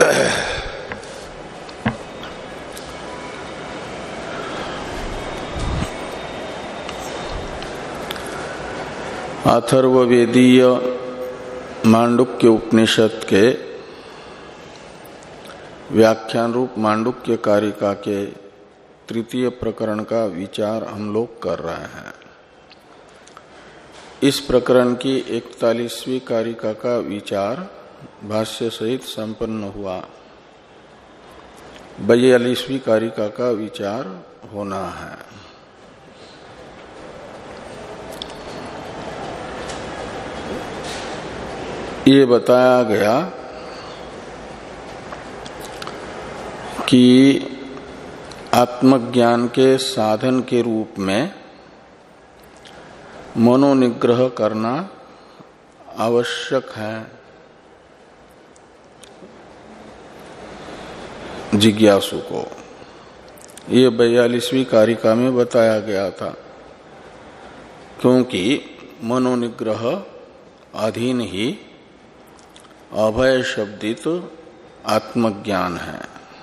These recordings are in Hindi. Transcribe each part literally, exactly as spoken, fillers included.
अथर्ववेदीय मांडुक्य उपनिषद के व्याख्यान रूप मांडुक्य कारिका के तृतीय प्रकरण का विचार हम लोग कर रहे हैं। इस प्रकरण की इकतालीसवीं कारिका का विचार भाष्य सहित संपन्न हुआ। बयालीसवीं कारिका का विचार होना है। ये बताया गया कि आत्मज्ञान के साधन के रूप में मनोनिग्रह करना आवश्यक है जिज्ञासु को। ये बयालीसवीं कारिका में बताया गया था, क्योंकि मनोनिग्रह अधीन ही अभय शब्दित आत्मज्ञान है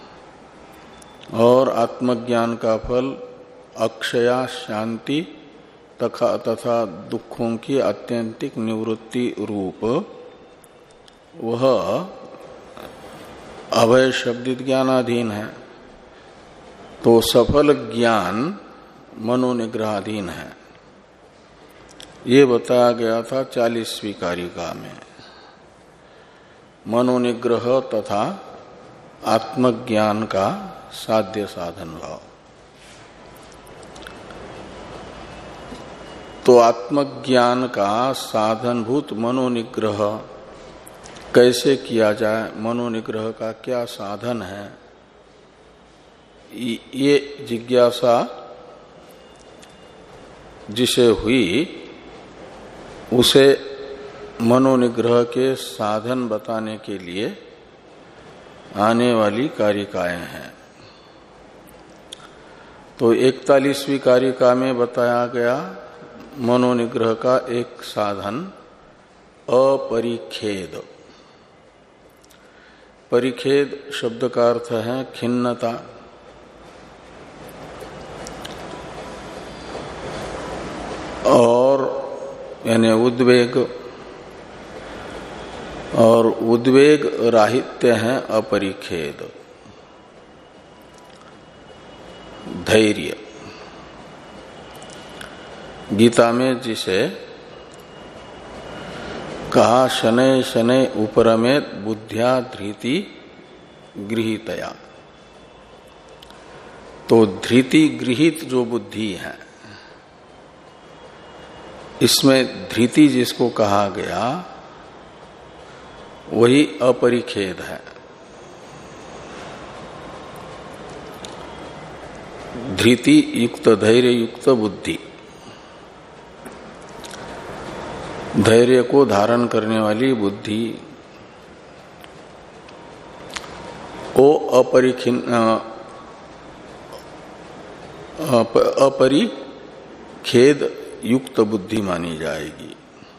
और आत्मज्ञान का फल अक्षया शांति तथा तथा दुखों की आत्यंतिक निवृत्ति रूप वह अभय शब्दित ज्ञानाधीन है। तो सफल ज्ञान मनोनिग्रहाधीन है। ये बताया गया था चालीसवीं कारिका में। मनोनिग्रह तथा आत्मज्ञान का साध्य साधन भाव। तो आत्मज्ञान का साधनभूत मनोनिग्रह कैसे किया जाए, मनोनिग्रह का क्या साधन है, ये जिज्ञासा जिसे हुई उसे मनोनिग्रह के साधन बताने के लिए आने वाली कारिकाएं हैं। तो इकतालीसवीं कारिका में बताया गया मनोनिग्रह का एक साधन अपरिखेद। परिखेद शब्द का अर्थ है खिन्नता। और यानी उद्वेग, और उद्वेग राहित्य है अपरिखेद। धैर्य गीता में जिसे कहा शनै शनै उपरमेत बुद्ध्या धृति गृहीतया। तो धृति गृहीत जो बुद्धि है, इसमें धृति जिसको कहा गया वही अपरिखेद है। धृति युक्त धैर्य युक्त बुद्धि, धैर्य को धारण करने वाली बुद्धि, वो अपरिखिन्न अपरिखेद युक्त बुद्धि मानी जाएगी।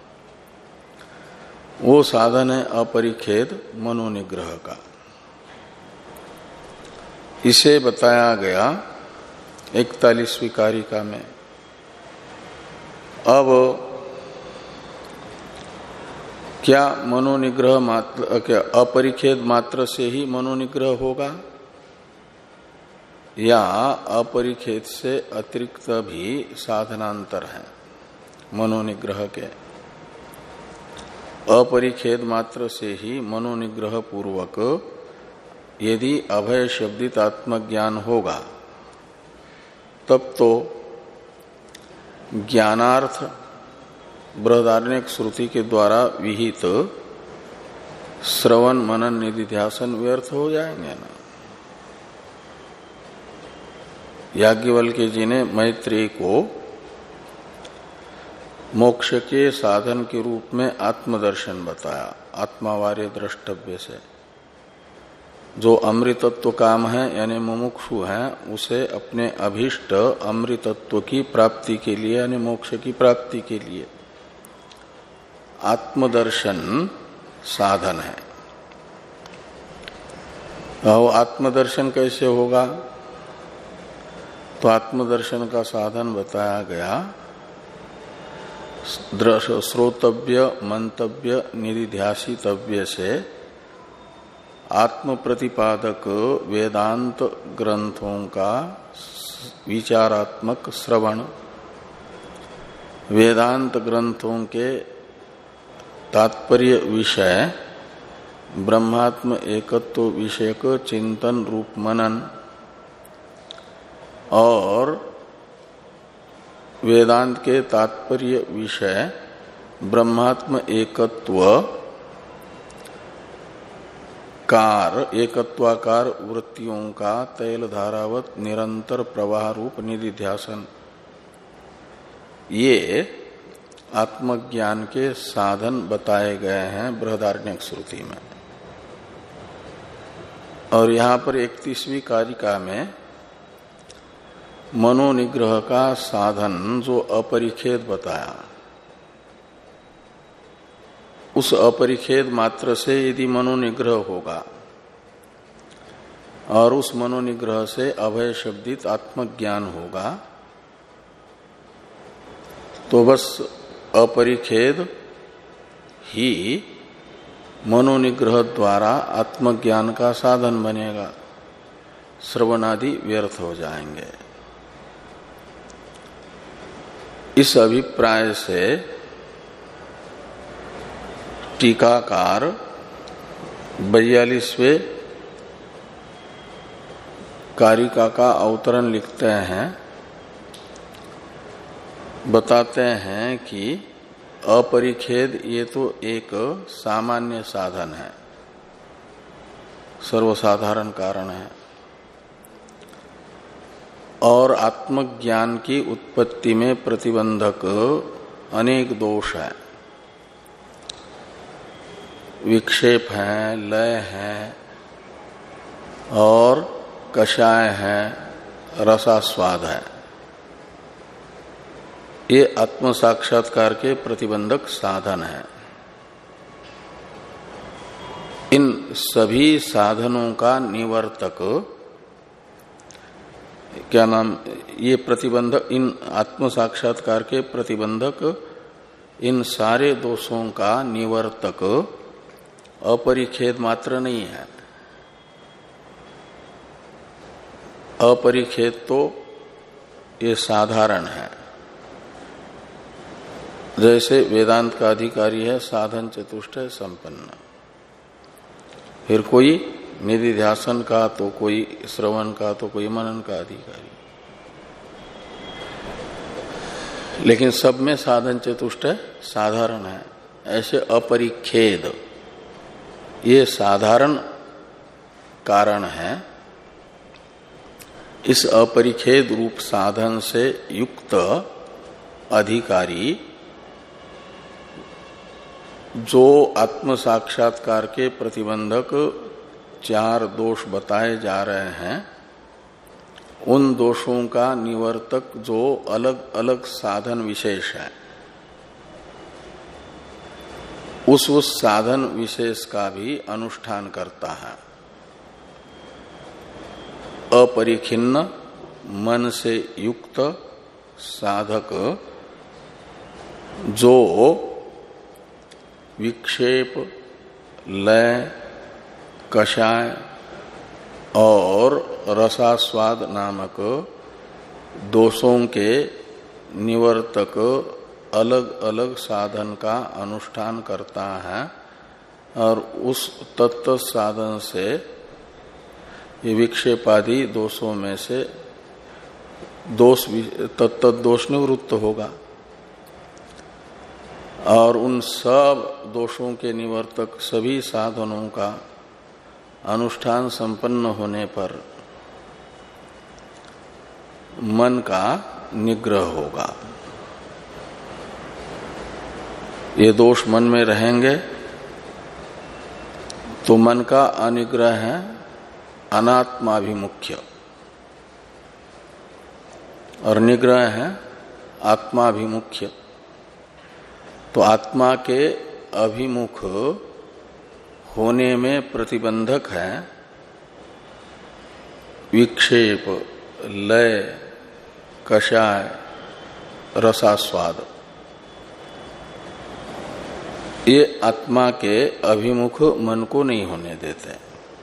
वो साधन है अपरिखेद मनोनिग्रह का। इसे बताया गया इकतालीसवीं कारिका में। अब क्या मनोनिग्रह मात्र, क्या अपरिखेद मात्र से ही मनोनिग्रह होगा या अपरिखेद से अतिरिक्त भी साधनांतर है मनोनिग्रह के? अपरिखेद मात्र से ही मनोनिग्रह पूर्वक यदि अभय शब्दित आत्मज्ञान होगा तब तो ज्ञानार्थ बृहदारण्यक श्रुति के द्वारा विहित श्रवण मनन निधिध्यासन व्यर्थ हो जाएंगे ना। याज्ञवल्क्य जी ने मैत्रेय को मोक्ष के साधन के रूप में आत्मदर्शन बताया, आत्मावार्य द्रष्टव्य से। जो अमृतत्व काम है यानी मुमुक्षु है, उसे अपने अभीष्ट अमृतत्व की प्राप्ति के लिए यानी मोक्ष की प्राप्ति के लिए आत्मदर्शन साधन है। और आत्मदर्शन कैसे होगा? तो आत्मदर्शन का साधन बताया गया श्रोतव्य, मंतव्य, निधिध्यासितव्य से आत्म प्रतिपादक वेदांत ग्रंथों का विचारात्मक श्रवण, वेदांत ग्रंथों के तात्पर्य विषय ब्रह्मात्म एकत्व विषयक चिंतन रूप मनन और वेदांत के तात्पर्य विषय ब्रह्मात्म एकत्व कार एकत्वाकार वृत्तियों का तैल धारावत निरंतर प्रवाह रूप निधिध्यासन, ये आत्मज्ञान के साधन बताए गए हैं बृहदारण्यक श्रुति में। और यहां पर इकतीसवीं कारिका में मनोनिग्रह का साधन जो अपरिच्छेद बताया, उस अपरिच्छेद मात्र से यदि मनोनिग्रह होगा और उस मनोनिग्रह से अभय शब्दित आत्मज्ञान होगा तो बस अपरिच्छेद ही मनोनिग्रह द्वारा आत्मज्ञान का साधन बनेगा, श्रवणादि व्यर्थ हो जाएंगे। इस अभिप्राय से टीकाकार बयालीसवें कारिका का अवतरण लिखते हैं, बताते हैं कि अपरिच्छेद ये तो एक सामान्य साधन है, सर्वसाधारण कारण है, और आत्मज्ञान की उत्पत्ति में प्रतिबंधक अनेक दोष है, विक्षेप है, लय है और कषाय है, रसास्वाद है। ये आत्म साक्षात्कार के प्रतिबंधक साधन है। इन सभी साधनों का निवर्तक क्या नाम, ये प्रतिबंधक, इन आत्म साक्षात्कार के प्रतिबंधक इन सारे दोषों का निवर्तक अपरिच्छेद मात्र नहीं है। अपरिच्छेद तो ये साधारण है, जैसे वेदांत का अधिकारी है साधन चतुष्टय संपन्न, फिर कोई निधिध्यासन का तो कोई श्रवण का तो कोई मनन का अधिकारी, लेकिन सब में साधन चतुष्टय साधारण है। ऐसे अपरिच्छेद ये साधारण कारण है। इस अपरिच्छेद रूप साधन से युक्त अधिकारी जो आत्म साक्षात्कार के प्रतिबंधक चार दोष बताए जा रहे हैं, उन दोषों का निवर्तक जो अलग अलग साधन विशेष है, उस उस साधन विशेष का भी अनुष्ठान करता है। अपरिखिन्न मन से युक्त साधक जो विक्षेप, लय, कषाय और रसास्वाद नामक दोषों के निवर्तक अलग अलग साधन का अनुष्ठान करता है, और उस तत्त साधन से ये विक्षेपादि दोषों में से दोष तत्त दोष निवृत्त होगा, और उन सब दोषों के निवर्तक सभी साधनों का अनुष्ठान संपन्न होने पर मन का निग्रह होगा। ये दोष मन में रहेंगे तो मन का अनिग्रह है अनात्माभिमुख्य, और निग्रह है आत्माभिमुख्य। तो आत्मा के अभिमुख होने में प्रतिबंधक है विक्षेप, लय, कषाय, रसास्वाद, ये आत्मा के अभिमुख मन को नहीं होने देते।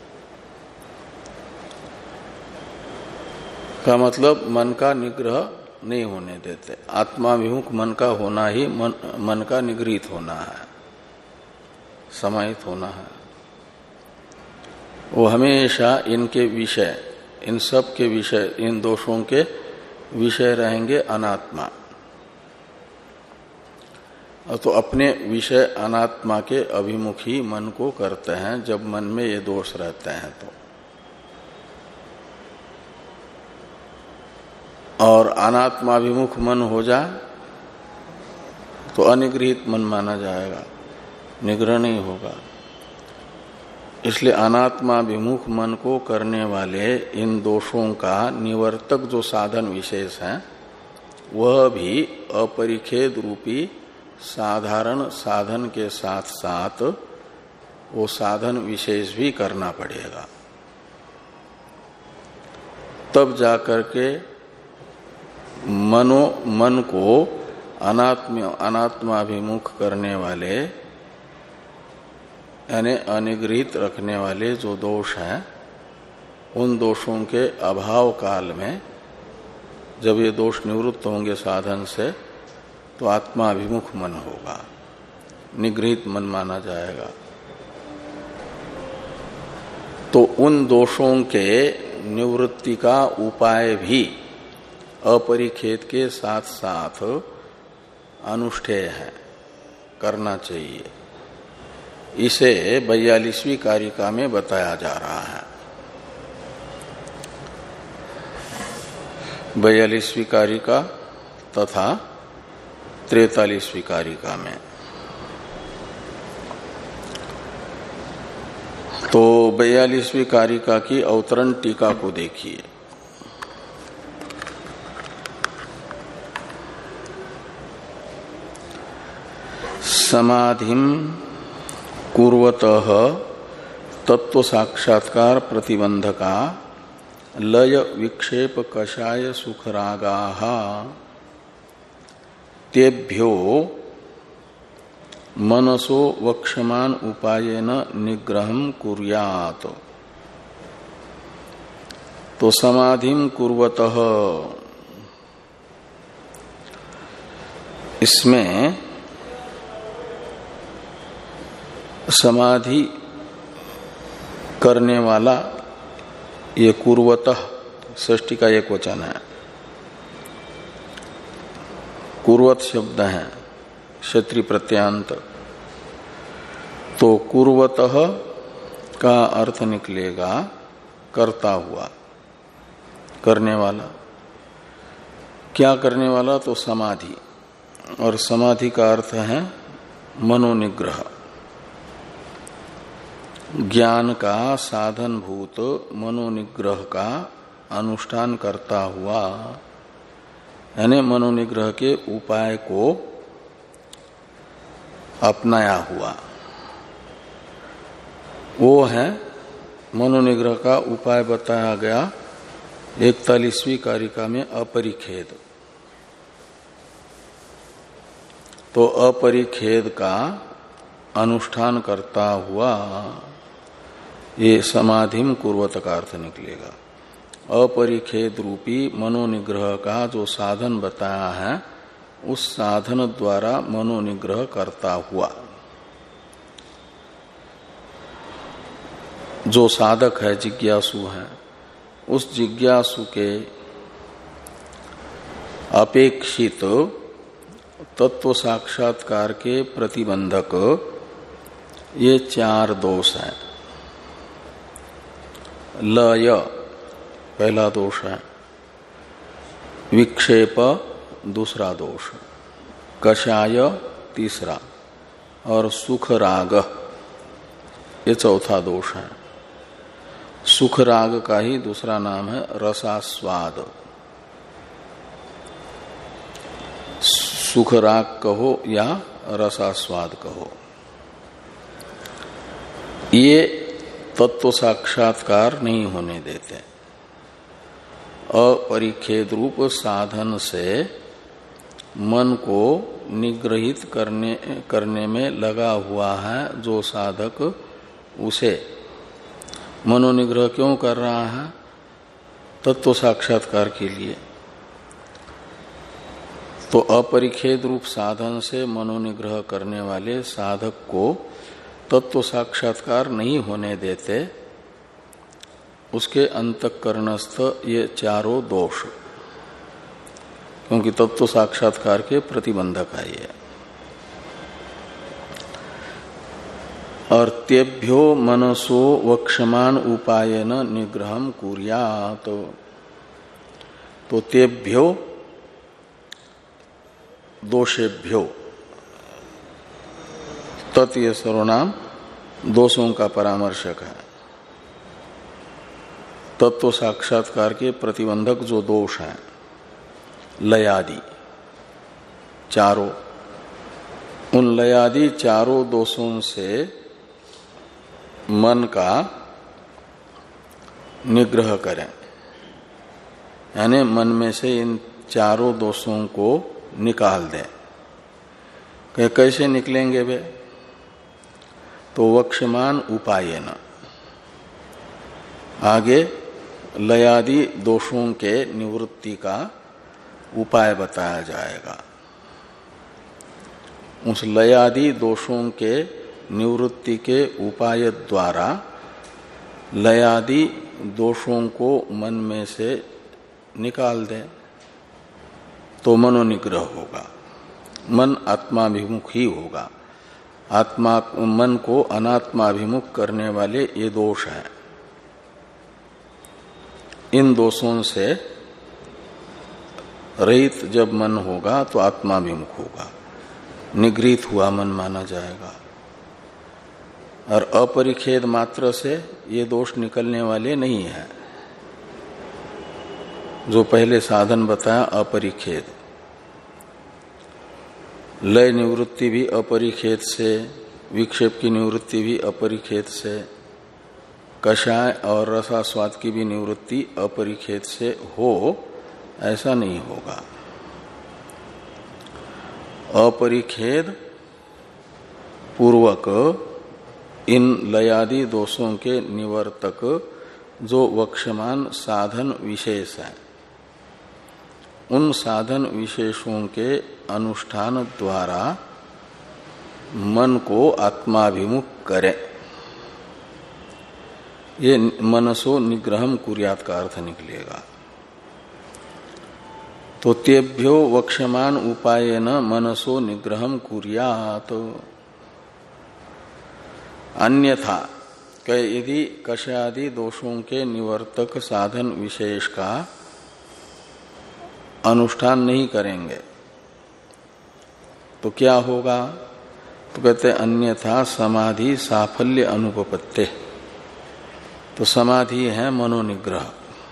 का मतलब मन का निग्रह नहीं होने देते। आत्माभिमुख मन का होना ही मन, मन का निगृहित होना है, समाहित होना है। वो हमेशा इनके विषय, इन सब के विषय, इन दोषों के विषय रहेंगे अनात्मा। तो अपने विषय अनात्मा के अभिमुखी मन को करते हैं जब मन में ये दोष रहते हैं तो। और अनात्माभिमुख मन हो जाए तो अनिगृहित मन माना जाएगा, निग्रह नहीं होगा। इसलिए अनात्माभिमुख मन को करने वाले इन दोषों का निवर्तक जो साधन विशेष है वह भी अपरिच्छेद रूपी साधारण साधन के साथ साथ वो साधन विशेष भी करना पड़ेगा, तब जाकर के मनो मन को अनात्म अनात्माभिमुख करने वाले यानी अनिगृहित रखने वाले जो दोष हैं उन दोषों के अभाव काल में जब ये दोष निवृत्त होंगे साधन से तो आत्माभिमुख मन होगा, निगृहित मन माना जाएगा। तो उन दोषों के निवृत्ति का उपाय भी अपरिच्छेद के साथ साथ अनुष्ठेय है, करना चाहिए। इसे बयालीसवीं कारिका में बताया जा रहा है। बयालीसवीं कारिका तथा तैतालीसवीं कारिका में। तो बयालीसवीं कारिका की अवतरण टीका को देखिए। समाधिम कुर्वतः तत्व साक्षात्कार प्रतिबंधका लय विक्षेप कषाय सुखरागाः तेभ्यो मनसो वक्ष्यमान उपायेन निग्रहं कुर्यात्। तो समाधिम कुर्वतः, इसमें समाधि करने वाला ये कुर्वतः षष्ठी का एक वचन है। कुर्वत शब्द है क्षत्रिय प्रत्यांत। तो कुर्वतः का अर्थ निकलेगा करता हुआ, करने वाला। क्या करने वाला? तो समाधि। और समाधि का अर्थ है मनोनिग्रह, ज्ञान का साधनभूत मनोनिग्रह का अनुष्ठान करता हुआ, यानी मनोनिग्रह के उपाय को अपनाया हुआ। वो है मनोनिग्रह का उपाय बताया गया इकतालीसवीं कारिका में अपरिच्छेद। तो अपरिच्छेद का अनुष्ठान करता हुआ ये समाधिम कुर्वत का अर्थ निकलेगा। अपरिच्छेद रूपी मनोनिग्रह का जो साधन बताया है उस साधन द्वारा मनोनिग्रह करता हुआ जो साधक है, जिज्ञासु है, उस जिज्ञासु के अपेक्षित तत्व साक्षात्कार के प्रतिबंधक ये चार दोष हैं। लय पहला दोष है, विक्षेप दूसरा दोष, कषाय तीसरा, और सुख राग ये चौथा दोष है। सुख राग का ही दूसरा नाम है रसास्वाद। सुख राग कहो या रसास्वाद कहो, ये तत्व साक्षात्कार नहीं होने देते। अपरिच्छेद रूप साधन से मन को निग्रहित करने करने में लगा हुआ है जो साधक, उसे मनोनिग्रह क्यों कर रहा है? तत्व साक्षात्कार के लिए। तो अपरिच्छेद रूप साधन से मनोनिग्रह करने वाले साधक को तत्व साक्षात्कार नहीं होने देते उसके अंतःकरणस्थ ये चारों दोष, क्योंकि तत्व साक्षात्कार के प्रतिबंधक है ये। और तेभ्यो मनसो वक्षमान उपायन निग्रहम कुर्यात। तो, तो तेभ्यो दोषेभ्यो, तत् ये सर्वनाम दोषों का परामर्शक है। तत्व साक्षात्कार के प्रतिबंधक जो दोष हैं लयादि चारों, उन लयादि चारों दोषों से मन का निग्रह करें, यानी मन में से इन चारों दोषों को निकाल दें। कि कैसे निकलेंगे वे? तो वक्षमान उपायेन, आगे लयादि दोषों के निवृत्ति का उपाय बताया जाएगा। उस लयादि दोषों के निवृत्ति के उपाय द्वारा लयादि दोषों को मन में से निकाल दें तो मनोनिग्रह होगा, मन आत्माभिमुख ही होगा। आत्मा मन को अनात्माभिमुख करने वाले ये दोष हैं। इन दोषों से रहित जब मन होगा तो आत्माभिमुख होगा, निगृहित हुआ मन माना जाएगा। और अपरिच्छेद मात्र से ये दोष निकलने वाले नहीं है। जो पहले साधन बताया अपरिच्छेद, लय निवृत्ति भी अपरिच्छेद से, विक्षेप की निवृत्ति भी अपरिच्छेद से, कषाय और रसास्वाद की भी निवृत्ति अपरिच्छेद से हो, ऐसा नहीं होगा। अपरिच्छेद पूर्वक इन लयादि दोषों के निवर्तक जो वक्षमान साधन विशेष है, उन साधन विशेषों के अनुष्ठान द्वारा मन को आत्माभिमुख करे। ये मनसो निग्रहम कुर्यात का अर्थ निकलेगा। तो तेभ्यो वक्षमान उपायेन मनसो निग्रहम कुर्यात। अन्यथा यदि कषादि दोषों के निवर्तक साधन विशेष का अनुष्ठान नहीं करेंगे तो क्या होगा? तो कहते अन्यथा समाधि साफल्य अनुपपत्ते। तो समाधि है मनोनिग्रह,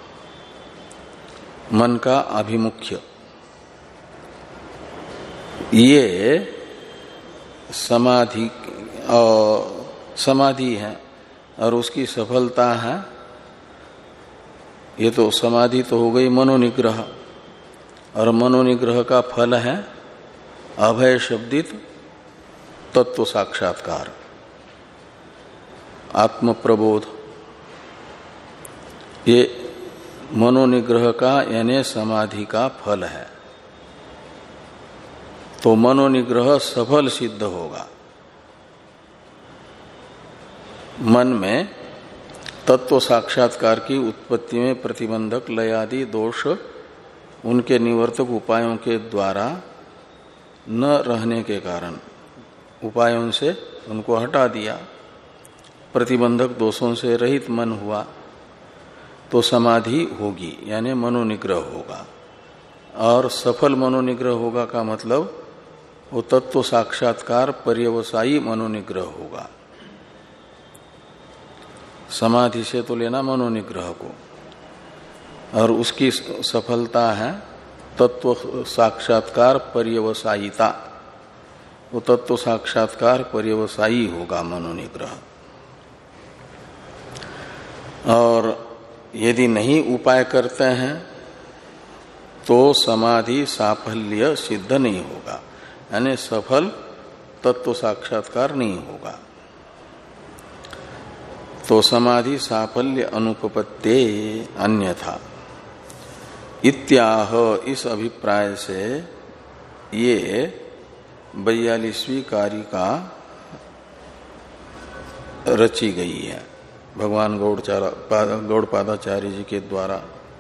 मन का अभिमुख्य। ये समाधि और समाधि है और उसकी सफलता है। ये तो समाधि तो हो गई मनोनिग्रह, और मनोनिग्रह का फल है अभय शब्दित तत्व साक्षात्कार, आत्म प्रबोध। ये मनोनिग्रह का यानी समाधि का फल है। तो मनोनिग्रह सफल सिद्ध होगा। मन में तत्व साक्षात्कार की उत्पत्ति में प्रतिबंधक लयादि दोष उनके निवर्तक उपायों के द्वारा न रहने के कारण उपायों से उनको हटा दिया, प्रतिबंधक दोषों से रहित मन हुआ, तो समाधि होगी यानी मनोनिग्रह होगा। और सफल मनोनिग्रह होगा का मतलब वो तत्व साक्षात्कार पर्यवसायी मनोनिग्रह होगा। समाधि से तो लेना मनोनिग्रह को, और उसकी सफलता है तत्व साक्षात्कार पर्यवसायिता। वो तत्व साक्षात्कार पर्यवसायी होगा मनोनिग्रह। और यदि नहीं उपाय करते हैं तो समाधि साफल्य सिद्ध नहीं होगा, यानी सफल तत्व साक्षात्कार नहीं होगा। तो समाधि साफल्य अनुपपत्ते अन्यथा इत्याह, इस अभिप्राय से ये बयालीसवीं कारिका रची गई है भगवान गौड़पादाचार्य जी के द्वारा।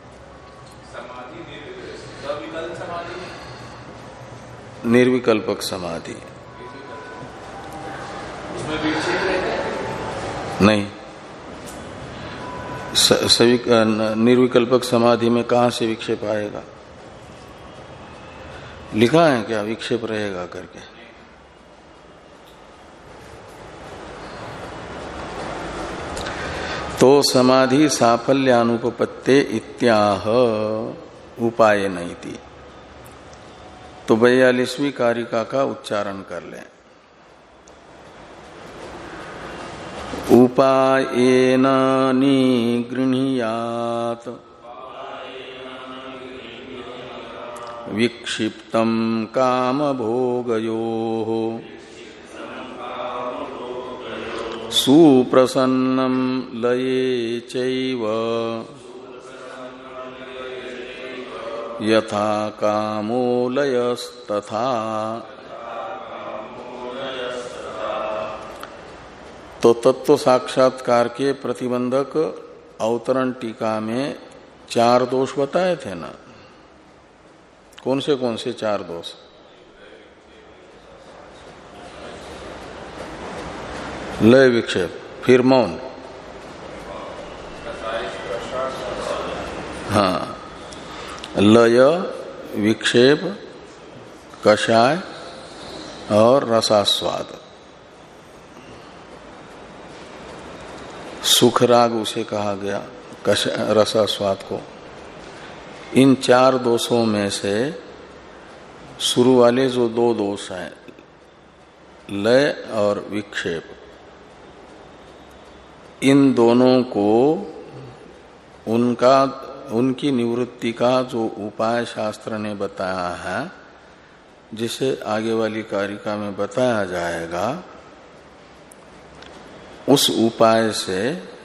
निर्विकल्पक समाधि नहीं, सभी निर्विकल्पक समाधि में कहां से विक्षेप आएगा? लिखा है क्या विक्षेप रहेगा करके? तो समाधि साफल्यानुपपत्ते इत्याह उपाय नहीं थी। तो बयालीसवीं कारिका का उच्चारण कर लें। उपायेन निगृह्यात विक्षिप्तं कामभोगयोः सुप्रसन्नं लये चैव यथा कामो लयस्तथा। तो तत्व साक्षात्कार के प्रतिबंधक अवतरण टीका में चार दोष बताए थे ना। कौन से कौन से चार दोष? लय विक्षेप, फिर मौन, हाँ, लय विक्षेप, कषाय और रसास्वाद। सुख राग उसे कहा गया, कषाय रसास्वाद को। इन चार दोषों में से शुरू वाले जो दो दोष हैं, लय और विक्षेप, इन दोनों को उनका उनकी निवृत्ति का जो उपाय शास्त्र ने बताया है, जिसे आगे वाली कारिका में बताया जाएगा, उस उपाय से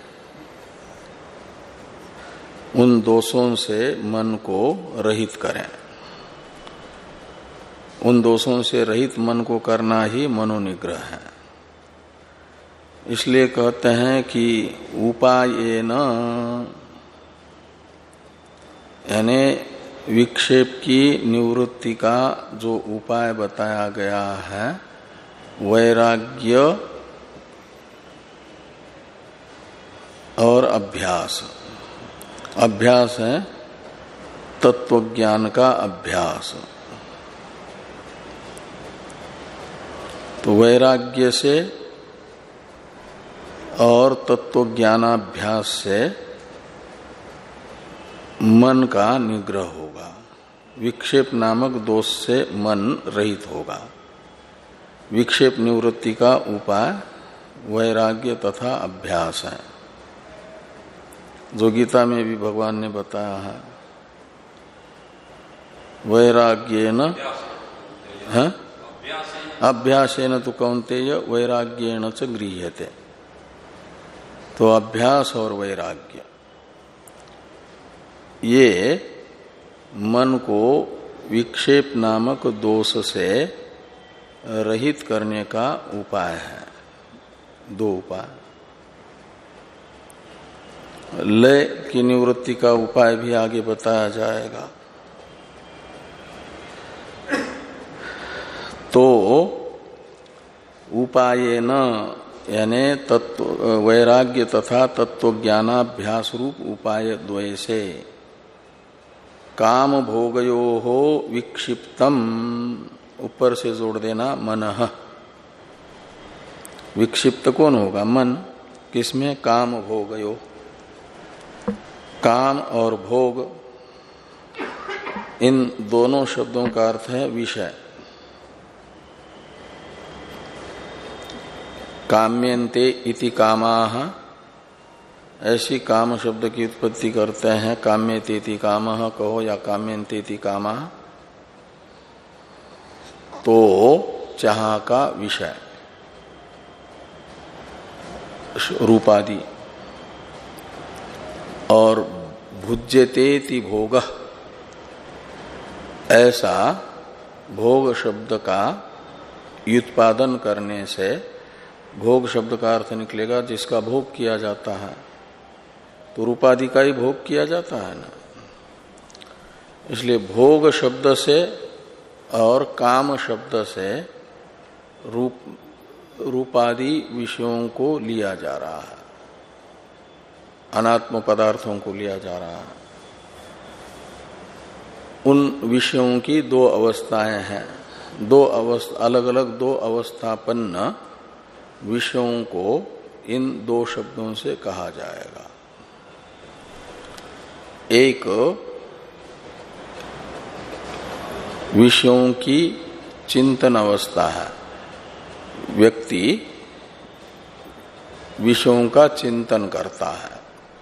उन दोषों से मन को रहित करें। उन दोषों से रहित मन को करना ही मनोनिग्रह है। इसलिए कहते हैं कि उपायेन, यानी विक्षेप की निवृत्ति का जो उपाय बताया गया है, वैराग्य और अभ्यास। अभ्यास है तत्वज्ञान का अभ्यास। तो वैराग्य से और तत्वज्ञानाभ्यास से मन का निग्रह होगा, विक्षेप नामक दोष से मन रहित होगा। विक्षेप निवृत्ति का उपाय वैराग्य तथा अभ्यास है, जो गीता में भी भगवान ने बताया है। वैराग्येन है, अभ्यासेन तु कौन्तेय वैराग्येन च गृह्यते। तो अभ्यास और वैराग्य, ये मन को विक्षेप नामक दोष से रहित करने का उपाय है। दो उपाय। लय की निवृत्ति का उपाय भी आगे बताया जाएगा। तो उपायेन, यानी तत्व वैराग्य तथा तत्वज्ञानाभ्यास रूप उपाय द्वय से काम भोगयो हो विक्षिप्तम, ऊपर से जोड़ देना मनः। विक्षिप्त कौन होगा? मन। किसमें? काम भोगयो। काम और भोग, इन दोनों शब्दों का अर्थ है विषय। काम्यन्ते इति कामाः ऐसी काम शब्द की उत्पत्ति करते हैं। काम्य तेति कामः कहो या काम्यन्तेति कामः, तो चाह का विषय रूपादि, और भुज्यतेति भोगः, ऐसा भोग शब्द का व्युत्पादन करने से भोग शब्द का अर्थ निकलेगा जिसका भोग किया जाता है, तो रूपादि का ही भोग किया जाता है ना। इसलिए भोग शब्द से और काम शब्द से रूप रूपादि विषयों को लिया जा रहा है, अनात्म पदार्थों को लिया जा रहा है। उन विषयों की दो अवस्थाएं हैं, दो अवस्था अलग अलग दो अवस्थापन्न विषयों को इन दो शब्दों से कहा जाएगा। एक विषयों की चिंतन अवस्था है, व्यक्ति विषयों का चिंतन करता है,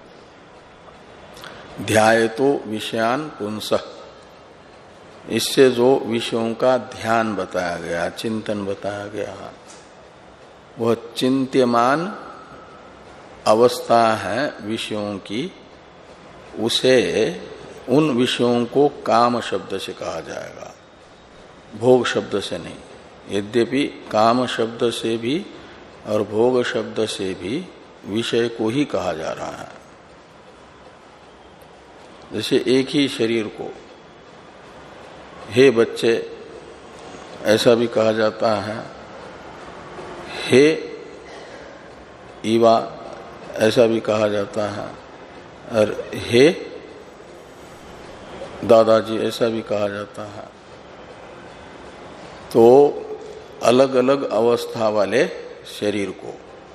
ध्यायतो विषयान पुंसः, इससे जो विषयों का ध्यान बताया गया, चिंतन बताया गया, वह चिंत्यमान अवस्था है विषयों की, उसे उन विषयों को काम शब्द से कहा जाएगा, भोग शब्द से नहीं। यद्यपि काम शब्द से भी और भोग शब्द से भी विषय को ही कहा जा रहा है। जैसे एक ही शरीर को हे बच्चे ऐसा भी कहा जाता है, हे ईवा ऐसा भी कहा जाता है, और हे दादाजी ऐसा भी कहा जाता है। तो अलग अलग अवस्था वाले शरीर को,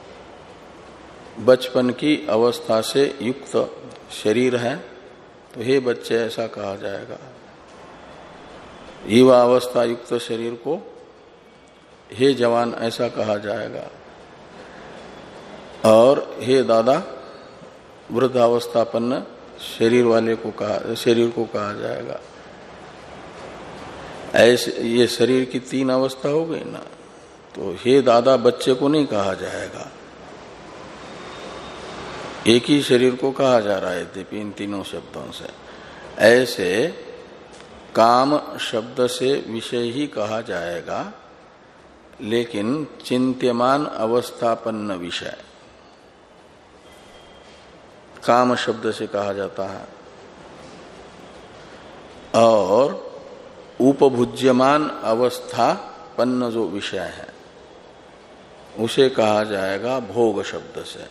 बचपन की अवस्था से युक्त शरीर है तो हे बच्चे ऐसा कहा जाएगा। युवा अवस्था युक्त शरीर को हे जवान ऐसा कहा जाएगा, और हे दादा वृद्धावस्थापन्न शरीर वाले को कहा शरीर को कहा जाएगा। ऐसे ये शरीर की तीन अवस्था हो गई ना, तो हे दादा बच्चे को नहीं कहा जाएगा, एक ही शरीर को कहा जा रहा है यद्यपि इन तीनों शब्दों से। ऐसे काम शब्द से विषय ही कहा जाएगा, लेकिन चिंत्यमान अवस्थापन्न विषय काम शब्द से कहा जाता है, और उपभुज्यमान अवस्थापन्न जो विषय है उसे कहा जाएगा भोग शब्द से।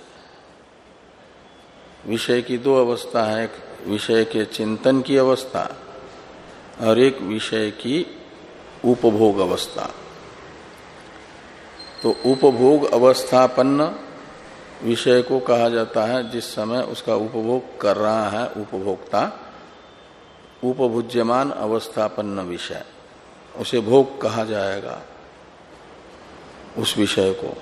विषय की दो अवस्था है, एक विषय के चिंतन की अवस्था और एक विषय की उपभोग अवस्था। तो उपभोग अवस्थापन्न विषय को कहा जाता है जिस समय उसका उपभोग कर रहा है उपभोक्ता, उपभुज्यमान अवस्थापन्न विषय, उसे भोग कहा जाएगा उस विषय को।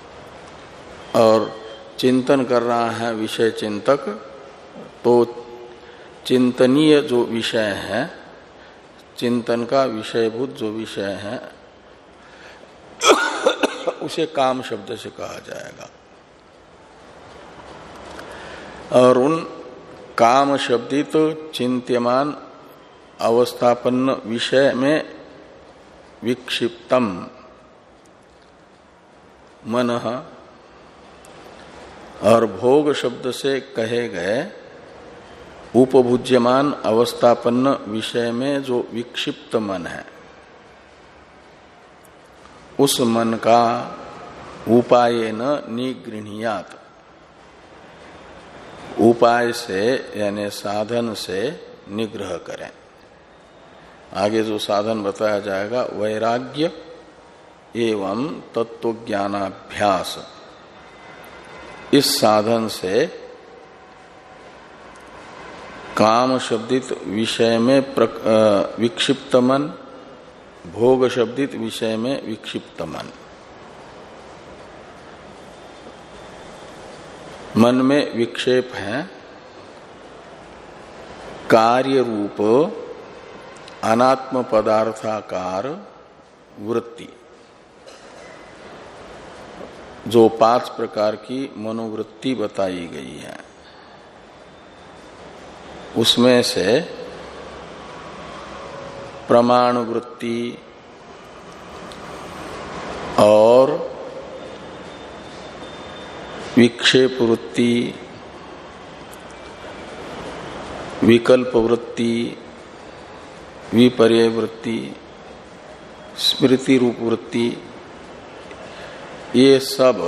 और चिंतन कर रहा है विषय चिंतक, तो चिंतनीय जो विषय है, चिंतन का विषयभूत जो विषय है उसे काम शब्द से कहा जाएगा। और उन काम शब्दित चिंत्यमान अवस्थापन्न विषय में विक्षिप्तम मनः, और भोग शब्द से कहे गए उपभुज्यमान अवस्थापन्न विषय में जो विक्षिप्त मन है, उस मन का उपायेन निगृह्यात्, उपाय से यानी साधन से निग्रह करें। आगे जो साधन बताया जाएगा वैराग्य एवं तत्वज्ञानाभ्यास, इस साधन से काम शब्दित विषय में विक्षिप्त मन, भोग शब्दित विषय में विक्षिप्त मन, मन में विक्षेप है कार्य रूप अनात्म पदार्थाकार वृत्ति, जो पांच प्रकार की मनोवृत्ति बताई गई है उसमें से प्रमाण वृत्ति और विक्षेप वृत्ति, विकल्प वृत्ति, विपर्यय वृत्ति, स्मृति रूप वृत्ति, ये सब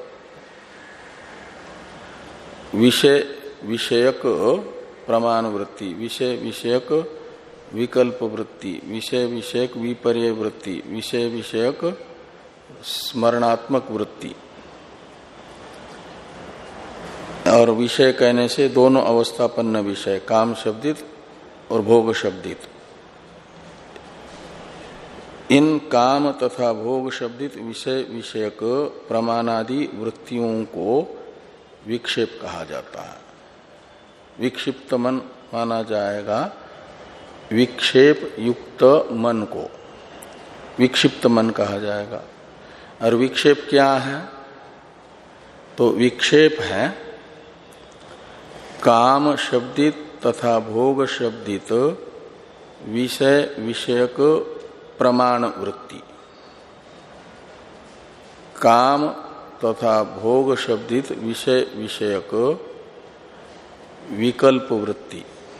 विषय विषयक प्रमाण वृत्ति, विषय विषयक विकल्प वृत्ति, विषय विषयक विपर्यय वृत्ति, विषय विषयक स्मरणात्मक वृत्ति, और विषय कहने से दोनों अवस्थापन्न विषय काम शब्दित और भोग शब्दित, इन काम तथा भोग शब्दित विषय विषयक प्रमाणादि वृत्तियों को विक्षेप कहा जाता है। विक्षिप्त मन माना जाएगा विक्षेप युक्त मन को विक्षिप्त मन कहा जाएगा। और विक्षेप क्या है? तो विक्षेप है काम शब्दित तथा भोग शब्दित विषय विषयक प्रमाण वृत्ति, काम तथा भोग शब्दित विषय विषयक विकल्प वृत्ति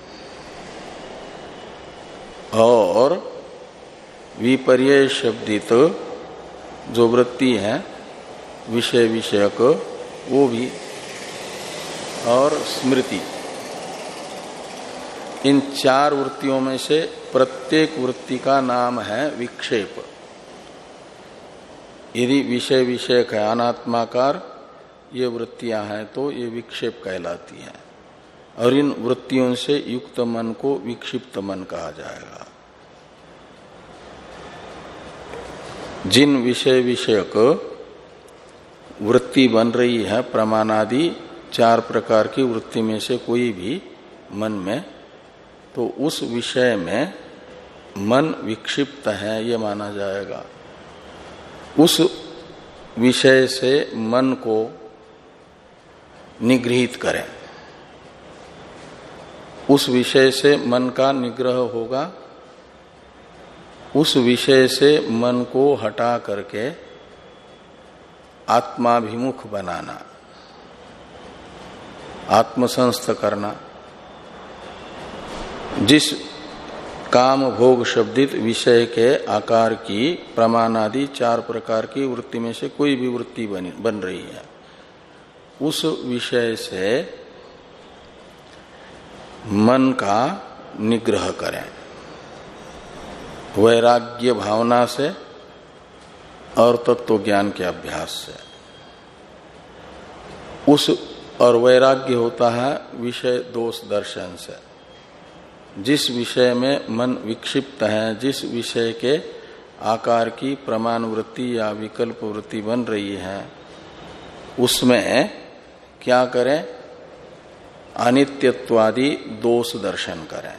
और विपर्यय शब्दित जो वृत्ति है विषय विषयक वो भी, और स्मृति। इन चार वृत्तियों में से प्रत्येक वृत्ति का नाम है विक्षेप। यदि विषय विषयक है अनात्माकार ये वृत्तियां हैं तो ये विक्षेप कहलाती हैं, और इन वृत्तियों से युक्त मन को विक्षिप्त मन कहा जाएगा। जिन विषय विषयक वृत्ति बन रही है प्रमाणादि चार प्रकार की वृत्ति में से कोई भी मन में, तो उस विषय में मन विक्षिप्त है ये माना जाएगा। उस विषय से मन को निगृहित करें, उस विषय से मन का निग्रह होगा, उस विषय से मन को हटा करके आत्माभिमुख बनाना, आत्मसंस्थ करना। जिस काम भोग शब्दित विषय के आकार की प्रमाणादि चार प्रकार की वृत्ति में से कोई भी वृत्ति बन, बन रही है, उस विषय से मन का निग्रह करें वैराग्य भावना से और तत्व ज्ञान के अभ्यास से। उस और वैराग्य होता है विषय दोष दर्शन से। जिस विषय में मन विक्षिप्त है, जिस विषय के आकार की प्रमाण वृत्ति या विकल्प वृत्ति बन रही है, उसमें क्या करें? अनित्यत्वादि दोष दर्शन करें।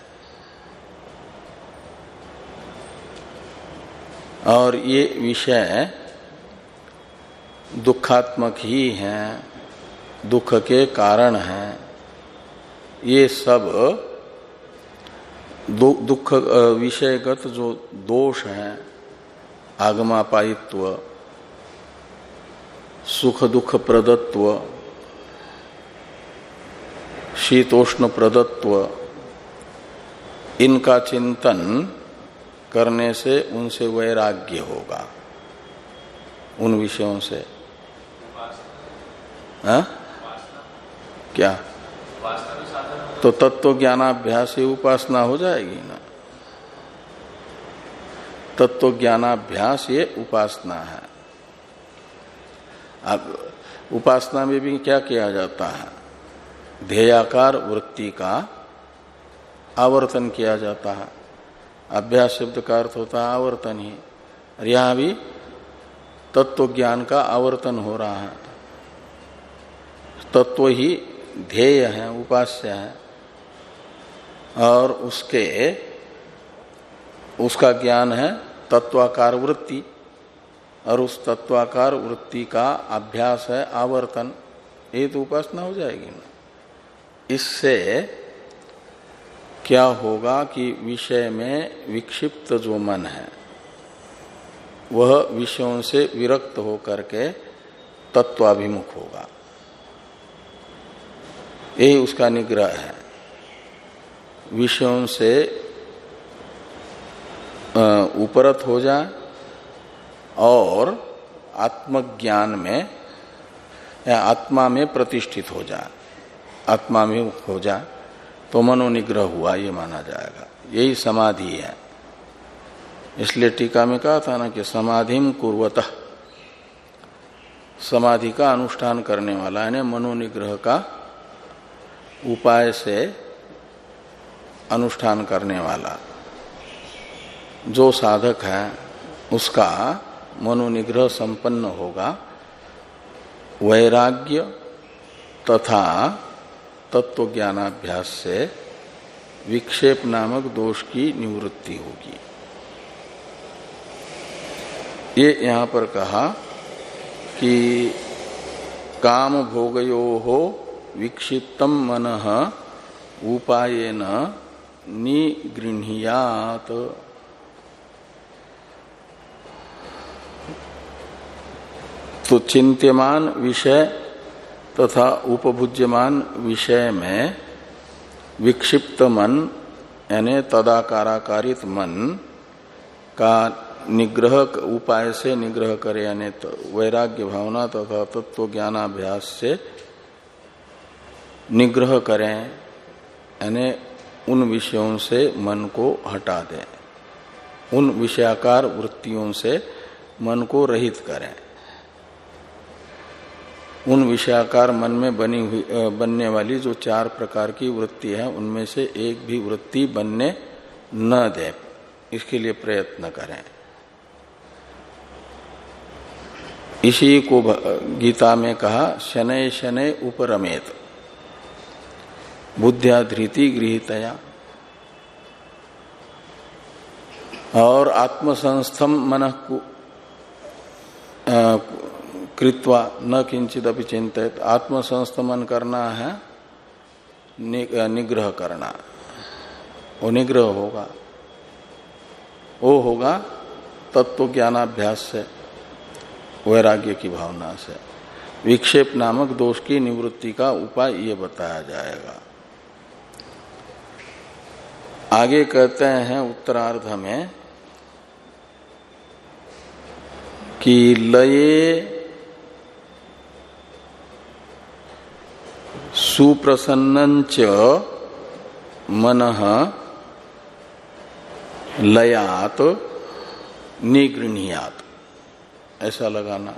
और ये विषय दुखात्मक ही हैं, दुख के कारण हैं। ये सब दुख विषयगत जो दोष हैं, आगमापायित्व, सुख दुख प्रदत्व, शीतोष्ण प्रदत्व, इनका चिंतन करने से उनसे वैराग्य होगा, उन विषयों से। हाँ? क्या? तो तत्व ज्ञानाभ्यास ही उपासना हो जाएगी ना। तत्व ज्ञानाभ्यास ये उपासना है। अब उपासना में भी क्या किया जाता है? ध्येयाकार वृत्ति का आवर्तन किया जाता है। अभ्यास शब्द का अर्थ होता है आवर्तन ही, और यहां भी तत्व ज्ञान का आवर्तन हो रहा है। तत्व ही ध्येय है, उपास्य है, और उसके उसका ज्ञान है तत्वाकार वृत्ति, और उस तत्वाकार वृत्ति का अभ्यास है आवर्तन। ये तो उपासना हो जाएगी ना। इससे क्या होगा कि विषय में विक्षिप्त जो मन है वह विषयों से विरक्त होकर के तत्वाभिमुख होगा। यही उसका निग्रह है। विषयों से उपरत हो जाए और आत्मज्ञान में या आत्मा में प्रतिष्ठित हो जाए, आत्मा में हो जाए तो मनोनिग्रह हुआ, ये माना जाएगा। यही समाधि है। इसलिए टीका में कहा था ना कि समाधिम कुर्वतः, समाधि का अनुष्ठान करने वाला यानी मनोनिग्रह का उपाय से अनुष्ठान करने वाला जो साधक है उसका मनोनिग्रह संपन्न होगा। वैराग्य तथा तत्व ज्ञानाभ्यास से विक्षेप नामक दोष की निवृत्ति होगी। ये यहां पर कहा कि काम भोगयो हो विक्षिप्तम मनः उपायेन निगृह्यात। तो चिंत्यमान विषय तथा उपभुज्यमान विषय में विक्षिप्त मन यानी तदाकाराकारित मन का निग्रह उपाय से निग्रह करे, यानी तो वैराग्य भावना तथा तत्व ज्ञानाभ्यास से निग्रह करें, यानी उन विषयों से मन को हटा दें, उन विषयाकार वृत्तियों से मन को रहित करें। उन विषयाकार मन में बनी हुई बनने वाली जो चार प्रकार की वृत्ति है उनमें से एक भी वृत्ति बनने न दे, इसके लिए प्रयत्न करें। इसी को गीता में कहा शनै शनै उपरमेत बुद्ध्या धृति गृहीतया। और आत्मसंस्थम मनः कृत्वा न किंचित अपि चिंतित, आत्मसंस्थ मन करना है, निग्रह करना, वो निग्रह होगा, वो होगा तत्व ज्ञानाभ्यास से, वैराग्य की भावना से। विक्षेप नामक दोष की निवृत्ति का उपाय ये बताया जाएगा। आगे कहते हैं उत्तरार्ध में कि लये सुप्रसन्नंच मनः लयात निगृह्यात, ऐसा लगाना।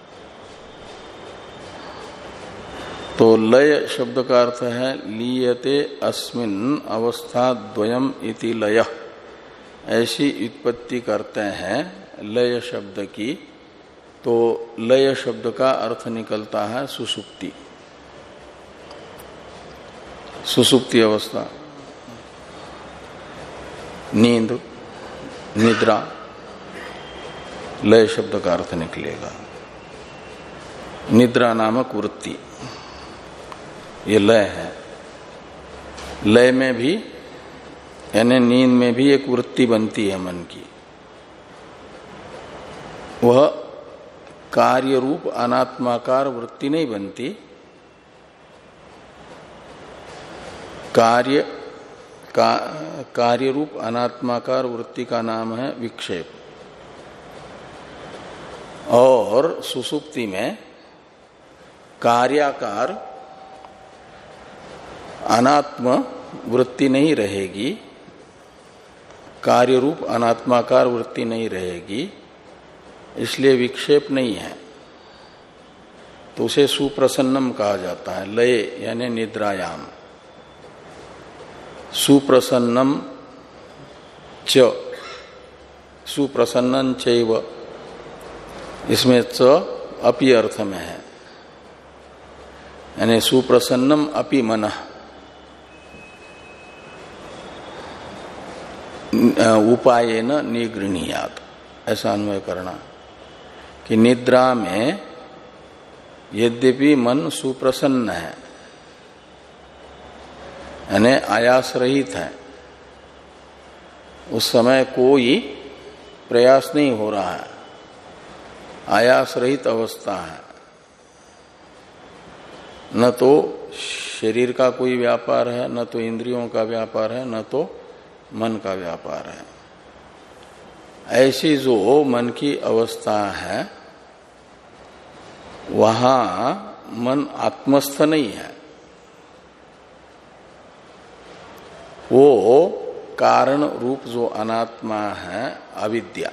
तो लय शब्द का अर्थ है लीयते अस्मिन् अवस्था द्वयम् इति लयः, ऐसी उत्पत्ति करते हैं लय शब्द की। तो लय शब्द का अर्थ निकलता है सुषुप्ति, सुषुप्ति अवस्था, नींद, निद्रा, लय शब्द का अर्थ निकलेगा। निद्रा नामक वृत्ति ये लय है। लय में भी यानी नींद में भी एक वृत्ति बनती है मन की, वह कार्य रूप अनात्माकार वृत्ति नहीं बनती। कार्य का कार्य रूप अनात्माकार वृत्ति का नाम है विक्षेप। और सुषुप्ति में कार्याकार अनात्म वृत्ति नहीं रहेगी, कार्य रूप अनात्माकार वृत्ति नहीं रहेगी, इसलिए विक्षेप नहीं है। तो उसे सुप्रसन्नम कहा जाता है। लय यानी निद्रायाम। सुप्रसन्नम च, सुप्रसन्नन चैव, इसमें च अपि अर्थ में है। यानी सुप्रसन्नम अपि मनः, उपायेन निगृह्णीयात्, ऐसा अन्वय करना कि निद्रा में यद्यपि मन सुप्रसन्न है, यानी आयास रहित है, उस समय कोई प्रयास नहीं हो रहा है, आयास रहित अवस्था है, न तो शरीर का कोई व्यापार है, न तो इंद्रियों का व्यापार है, न तो मन का व्यापार है। ऐसी जो मन की अवस्था है वहां मन आत्मस्थ नहीं है, वो कारण रूप जो अनात्मा है अविद्या,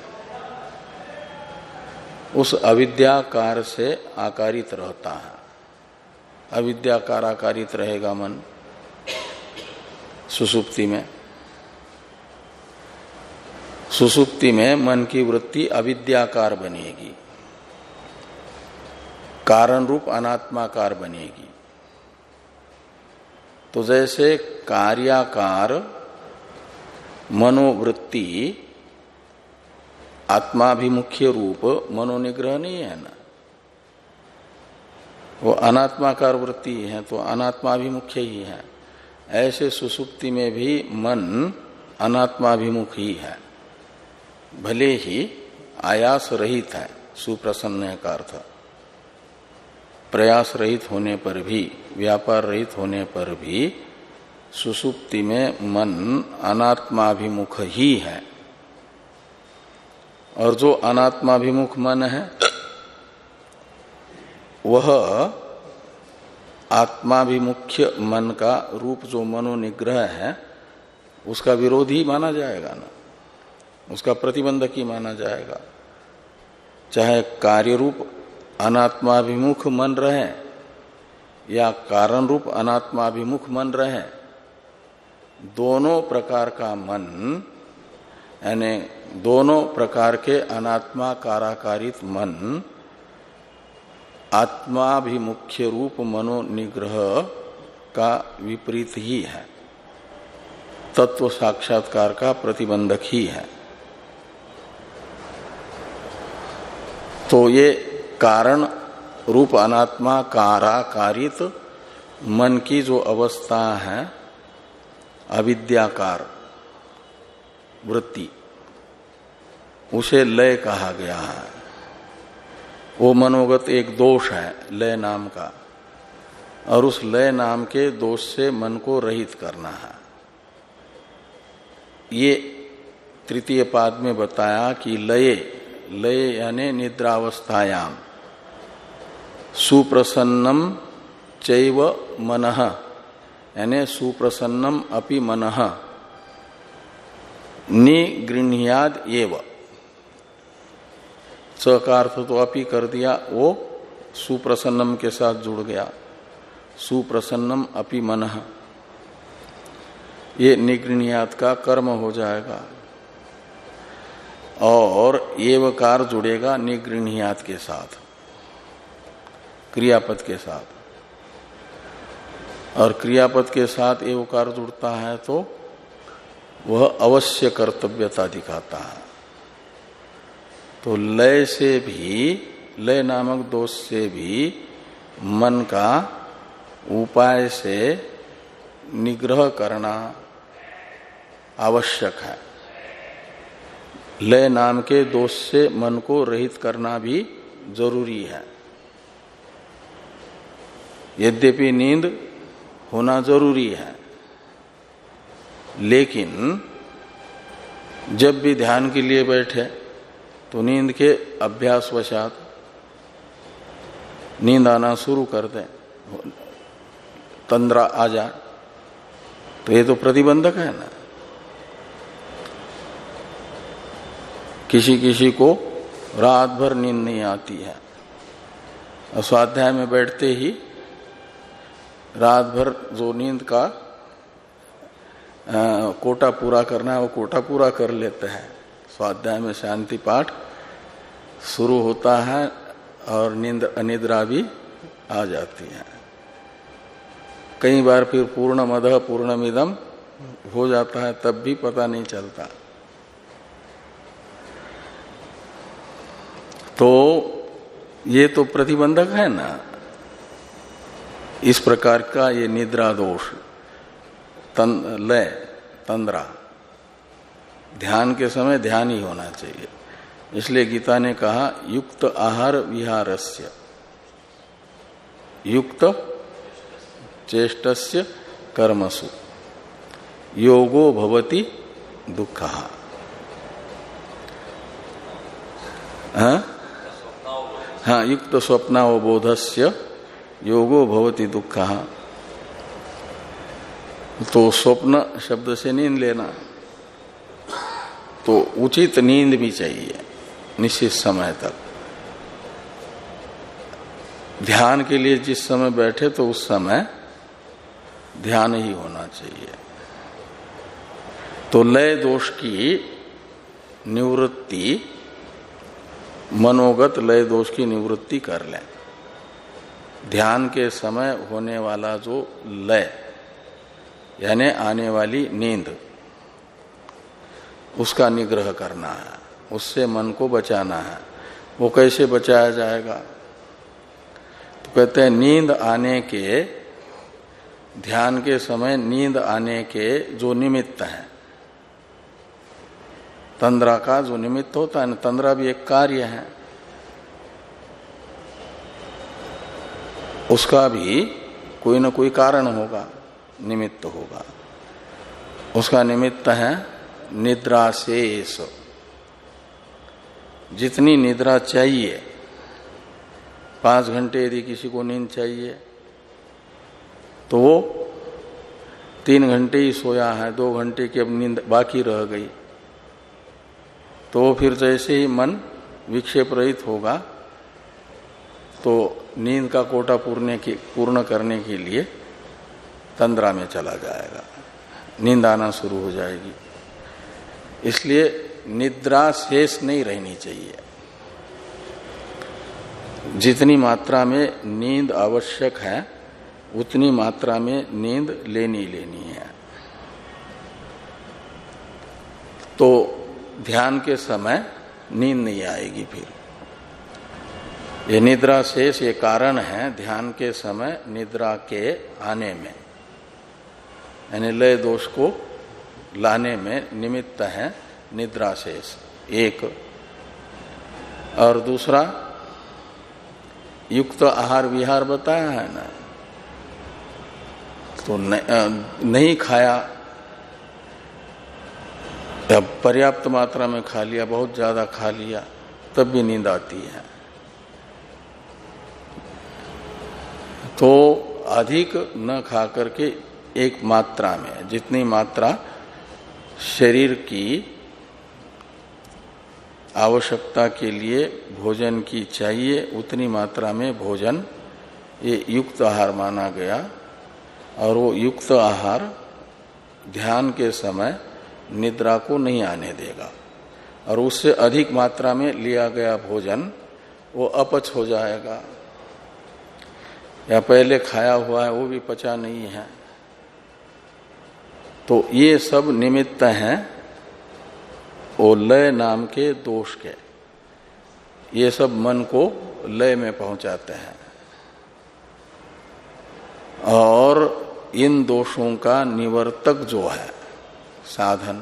उस अविद्याकार से आकारित रहता है। अविद्याकार आकारित रहेगा मन सुसुप्ति में। सुसुप्ति में मन की वृत्ति अविद्याकार बनेगी, कारण रूप अनात्माकार बनेगी। तो जैसे कार्याकार मनोवृत्ति आत्माभिमुख्य रूप मनोनिग्रह नहीं है ना, वो अनात्माकार वृत्ति है, तो अनात्माभिमुख्य ही है। ऐसे सुसुप्ति में भी मन अनात्माभिमुख ही है, भले ही आयास रहित है, सुप्रसन्न का अर्थ प्रयास रहित होने पर भी, व्यापार रहित होने पर भी सुसुप्ति में मन अनात्माभिमुख ही है। और जो अनात्माभिमुख मन है वह आत्माभिमुख्य मन का रूप जो मनोनिग्रह है उसका विरोधी माना जाएगा ना, उसका प्रतिबंधक ही माना जाएगा। चाहे कार्य रूप अनात्माभिमुख मन रहे या कारण रूप अनात्माभिमुख मन रहे, दोनों प्रकार का मन यानी दोनों प्रकार के अनात्मा काराकारित मन आत्माभिमुख्य रूप मनोनिग्रह का विपरीत ही है, तत्व साक्षात्कार का प्रतिबंधक ही है। तो ये कारण रूप अनात्मा काराकारित मन की जो अवस्था है अविद्याकार वृत्ति, उसे लय कहा गया है। वो मनोगत एक दोष है लय नाम का, और उस लय नाम के दोष से मन को रहित करना है। ये तृतीय पाद में बताया कि लय लय यानी निद्रावस्थायाम सुप्रसन्नम चैव मनः यानी सुप्रसन्नम अपि मनः निगृह्याद एव, च का अर्थ तो अपि कर दिया, वो सुप्रसन्नम के साथ जुड़ गया, सुप्रसन्नम अपि मनः, ये निगृह्यात का कर्म हो जाएगा और एवकार जुड़ेगा निगृह्यात के साथ, क्रियापद के साथ। और क्रियापद के साथ एवकार जुड़ता है तो वह अवश्य कर्तव्यता दिखाता है। तो लय से भी, लय नामक दोष से भी मन का उपाय से निग्रह करना आवश्यक है। लय नाम के दोष से मन को रहित करना भी जरूरी है। यद्यपि नींद होना जरूरी है, लेकिन जब भी ध्यान के लिए बैठे तो नींद के अभ्यास वशात नींद आना शुरू कर दें, तंद्रा आ जाए, तो ये तो प्रतिबंधक है ना। किसी किसी को रात भर नींद नहीं आती है, स्वाध्याय में बैठते ही रात भर जो नींद का आ, कोटा पूरा करना है वो कोटा पूरा कर लेते हैं। स्वाध्याय में शांति पाठ शुरू होता है और नींद अनिद्रा भी आ जाती है। कई बार फिर पूर्णमदः पूर्णमिदम हो जाता है, तब भी पता नहीं चलता। तो ये तो प्रतिबंधक है ना। इस प्रकार का ये निद्रा दोष, तन, लय, तंद्रा, ध्यान के समय ध्यान ही होना चाहिए। इसलिए गीता ने कहा युक्त आहार विहारस्य युक्त चेष्टस्य कर्मसु योगो भवति दुःखः। हाँ हाँ, युक्त स्वप्नावबोधस्य योगो भवति दुःखः। तो स्वप्न शब्द से नींद लेना, तो उचित नींद भी चाहिए निश्चित समय तक। ध्यान के लिए जिस समय बैठे तो उस समय ध्यान ही होना चाहिए। तो लय दोष की निवृत्ति, मनोगत लय दोष की निवृत्ति कर लें। ध्यान के समय होने वाला जो लय यानी आने वाली नींद, उसका निग्रह करना है, उससे मन को बचाना है। वो कैसे बचाया जाएगा? तो कहते हैं नींद आने के, ध्यान के समय नींद आने के जो निमित्त हैं, तंद्रा का जो निमित्त होता है ना, तंद्रा भी एक कार्य है, उसका भी कोई न कोई कारण होगा, निमित्त होगा। उसका निमित्त है निद्रा शेष। जितनी निद्रा चाहिए, पांच घंटे यदि किसी को नींद चाहिए तो वो तीन घंटे ही सोया है, दो घंटे की अब नींद बाकी रह गई, तो फिर जैसे ही मन विक्षेप रहित होगा तो नींद का कोटा पूर्ण की पूर्ण करने के लिए तंद्रा में चला जाएगा, नींद आना शुरू हो जाएगी। इसलिए निद्रा शेष नहीं रहनी चाहिए। जितनी मात्रा में नींद आवश्यक है उतनी मात्रा में नींद लेनी लेनी है। तो ध्यान के समय नींद नहीं आएगी। फिर ये निद्रा शेष ये कारण है ध्यान के समय निद्रा के आने में, यानी लय दोष को लाने में निमित्त है निद्रा शेष एक। और दूसरा युक्त आहार विहार बताया है ना, तो नहीं खाया या पर्याप्त मात्रा में खा लिया, बहुत ज्यादा खा लिया, तब भी नींद आती है। तो अधिक न खा करके एक मात्रा में, जितनी मात्रा शरीर की आवश्यकता के लिए भोजन की चाहिए उतनी मात्रा में भोजन, ये युक्त आहार माना गया। और वो युक्त आहार ध्यान के समय निद्रा को नहीं आने देगा, और उससे अधिक मात्रा में लिया गया भोजन वो अपच हो जाएगा, या पहले खाया हुआ है वो भी पचा नहीं है। तो ये सब निमित्त हैं वो लय नाम के दोष के, ये सब मन को लय में पहुंचाते हैं। और इन दोषों का निवर्तक जो है साधन,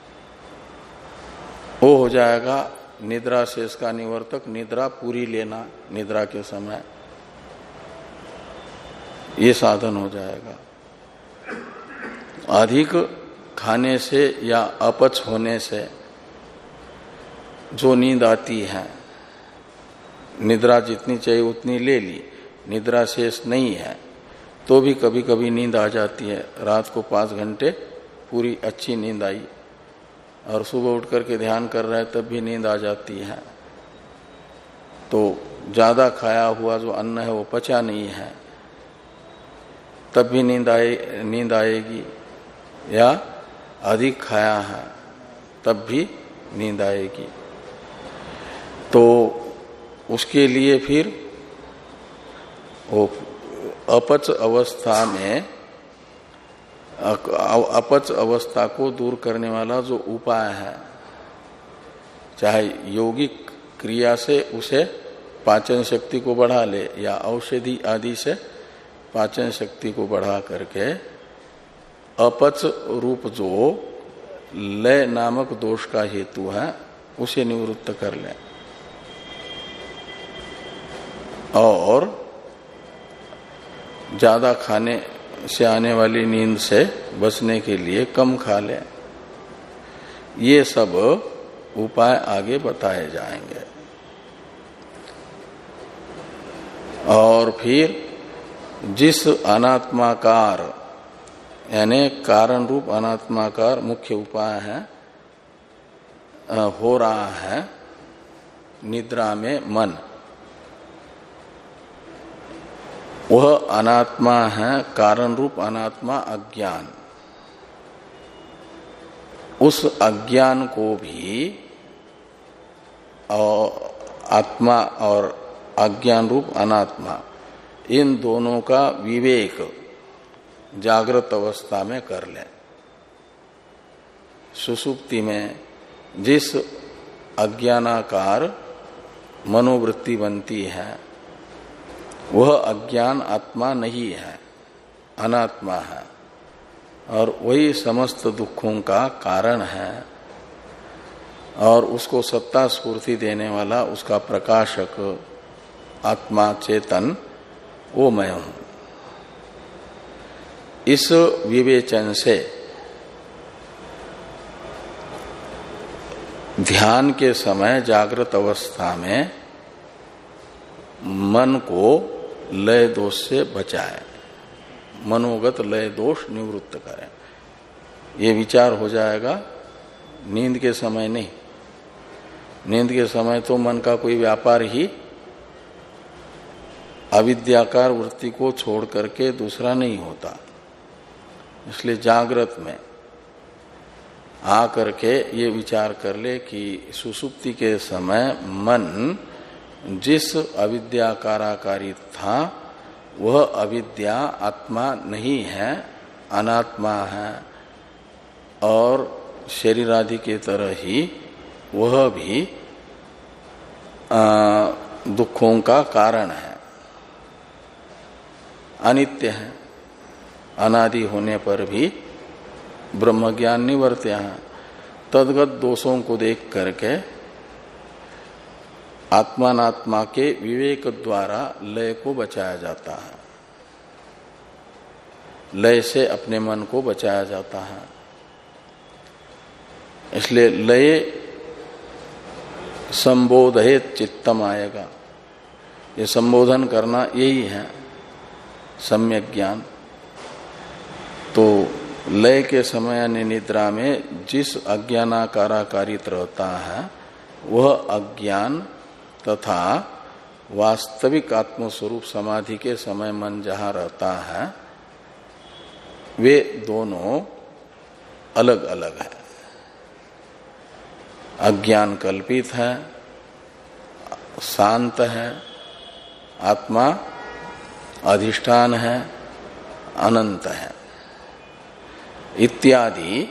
वो हो जाएगा निद्रा शेष का निवर्तक, निद्रा पूरी लेना निद्रा के समय, ये साधन हो जाएगा। अधिक खाने से या अपच होने से जो नींद आती है, निद्रा जितनी चाहिए उतनी ले ली, निद्रा शेष नहीं है, तो भी कभी कभी नींद आ जाती है। रात को पांच घंटे पूरी अच्छी नींद आई और सुबह उठ करके ध्यान कर रहे हैं तब भी नींद आ जाती है। तो ज्यादा खाया हुआ जो अन्न है वो पचा नहीं है, तब भी नींद आए नींद आएगी, या अधिक खाया है तब भी नींद आएगी। तो उसके लिए फिर वो अपच अवस्था में अपच अवस्था को दूर करने वाला जो उपाय है, चाहे यौगिक क्रिया से उसे पाचन शक्ति को बढ़ा ले या औषधि आदि से पाचन शक्ति को बढ़ा करके अपच रूप जो लय नामक दोष का हेतु है उसे निवृत्त कर ले और ज्यादा खाने से आने वाली नींद से बचने के लिए कम खा ले। ये सब उपाय आगे बताए जाएंगे। और फिर जिस अनात्माकार यानी कारण रूप अनात्माकार मुख्य उपाय है हो रहा है निद्रा में मन, वह अनात्मा है कारण रूप अनात्मा अज्ञान। उस अज्ञान को भी और आत्मा और अज्ञान रूप अनात्मा इन दोनों का विवेक जागृत अवस्था में कर ले। सुषुप्ति में जिस अज्ञानाकार मनोवृत्ति बनती है वह अज्ञान आत्मा नहीं है, अनात्मा है और वही समस्त दुखों का कारण है और उसको सत्ता स्फूर्ति देने वाला उसका प्रकाशक आत्मा चेतन वो मैं हूं। इस विवेचन से ध्यान के समय जागृत अवस्था में मन को लय दोष से बचाए, मनोगत लय दोष निवृत्त करें। ये विचार हो जाएगा नींद के समय नहीं। नींद के समय तो मन का कोई व्यापार ही अविद्याकार वृत्ति को छोड़ करके दूसरा नहीं होता। इसलिए जागृत में आ करके ये विचार कर ले कि सुषुप्ति के समय मन जिस अविद्याकाराकारी था वह अविद्या आत्मा नहीं है, अनात्मा है और शरीर आदि के तरह ही वह भी आ, दुखों का कारण है, अनित्य है। अनादि होने पर भी ब्रह्म ज्ञान निवर्त्य है। तद्गत दोषों को देख करके आत्मानात्मा के विवेक द्वारा लय को बचाया जाता है, लय से अपने मन को बचाया जाता है। इसलिए लय संबोधयेत चित्तम आएगा। ये संबोधन करना यही है सम्यक ज्ञान। तो लय के समय यानी निद्रा में जिस अज्ञानाकाराकारित रहता है वह अज्ञान तथा वास्तविक आत्मस्वरूप समाधि के समय मन जहां रहता है वे दोनों अलग अलग है। अज्ञान कल्पित है, शांत है, आत्मा अधिष्ठान है, अनंत है इत्यादि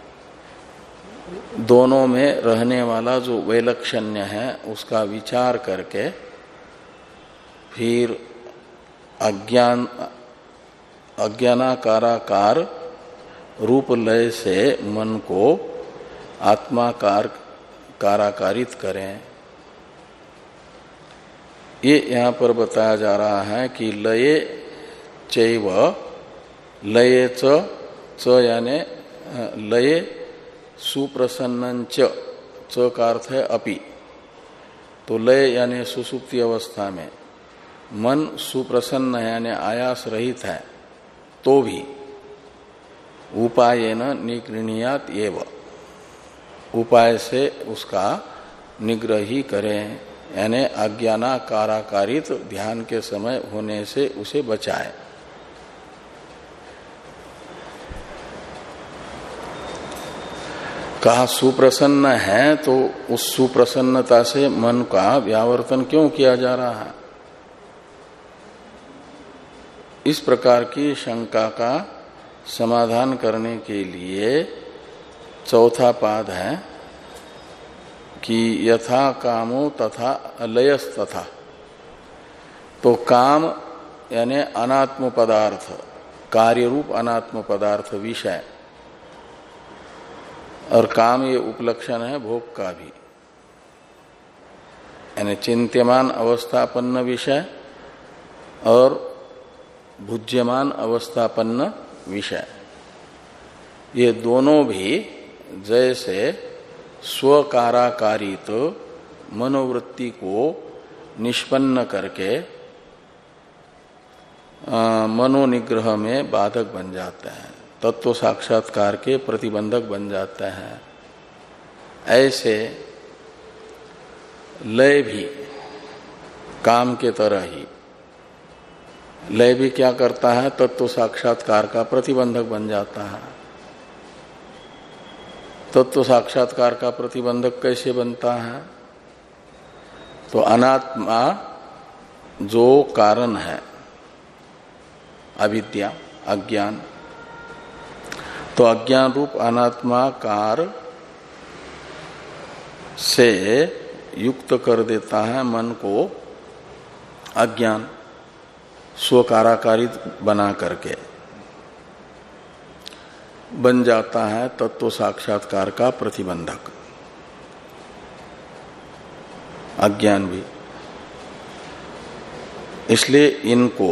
दोनों में रहने वाला जो वैलक्षण्य है उसका विचार करके फिर अज्ञान अज्ञानाकाराकार रूप लय से मन को आत्माकार काराकारित करें। ये यहाँ पर बताया जा रहा है कि लये चैव, लये च च यानी लये सुप्रसन्नंच, च का अर्थ है अपि। तो लय यानी सुसुप्ति अवस्था में मन सुप्रसन्न है यानी आयास रहित है तो भी उपायेन निगृह्णात एव, उपाय से उसका निग्रह ही करें यानी अज्ञानाकाराकारित ध्यान के समय होने से उसे बचाए। कहा सुप्रसन्न है तो उस सुप्रसन्नता से मन का व्यावर्तन क्यों किया जा रहा है, इस प्रकार की शंका का समाधान करने के लिए चौथा पाद है कि यथा कामो तथा लयस तथा। तो काम यानी अनात्म पदार्थ, कार्य रूप अनात्म पदार्थ विषय, और काम ये उपलक्षण है भोग का भी, यानी चिंत्यमान अवस्थापन्न विषय और भुज्यमान अवस्थापन्न विषय, ये दोनों भी जैसे स्वकाराकारित मनोवृत्ति को निष्पन्न करके मनोनिग्रह में बाधक बन जाते हैं, तत्व साक्षात्कार के प्रतिबंधक बन जाते हैं, ऐसे लय भी काम के तरह ही लय भी क्या करता है, तत्व साक्षात्कार का प्रतिबंधक बन जाता है। तत्व साक्षात्कार का प्रतिबंधक कैसे बनता है? तो अनात्मा जो कारण है, अविद्या अज्ञान, तो अज्ञान रूप अनात्माकार से युक्त कर देता है मन को अज्ञान, स्वकाराकारित बना करके बन जाता है तत्व साक्षात्कार का प्रतिबंधक अज्ञान भी। इसलिए इनको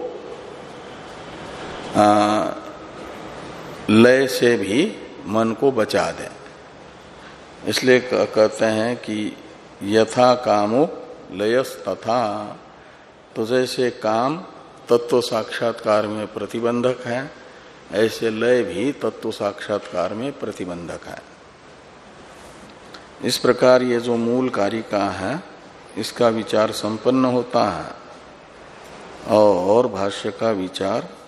आ, लय से भी मन को बचा दें। इसलिए कहते हैं कि यथा कामो लयस तथा, तो जैसे काम तत्व साक्षात्कार में प्रतिबंधक है, ऐसे लय भी तत्व साक्षात्कार में प्रतिबंधक है। इस प्रकार ये जो मूल कारिका है इसका विचार संपन्न होता है और भाष्य का विचार